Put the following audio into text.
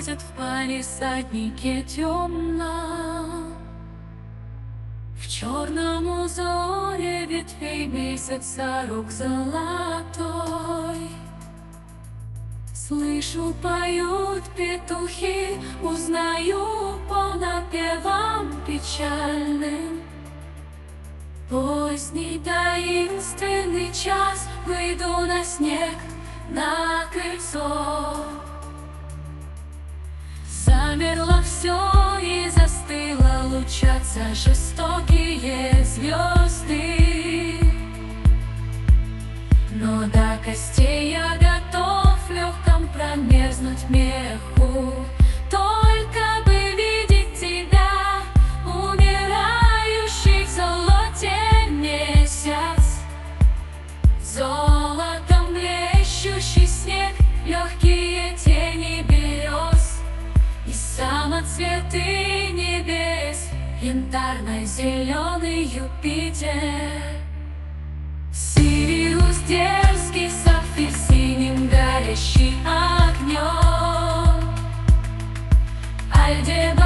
бродят в палисаднике темно. В черном узоре ветвей месяца рук золотой. Слышу, поют петухи, узнаю по напевам печальным. Поздний таинственный час, выйду на снег, на крыльцо. Замерло все и застыло, лучатся жестокие звезды. Но до костей я готов в легком промерзнуть меху, только бы видеть тебя, умирающий в золоте месяц. Золотом блещущий снег, легкие тени берез и самоцветы небес, янтарно-зеленый Юпитер. Сириус дерзкий, сапфир синим горящий огнем. Альдебаран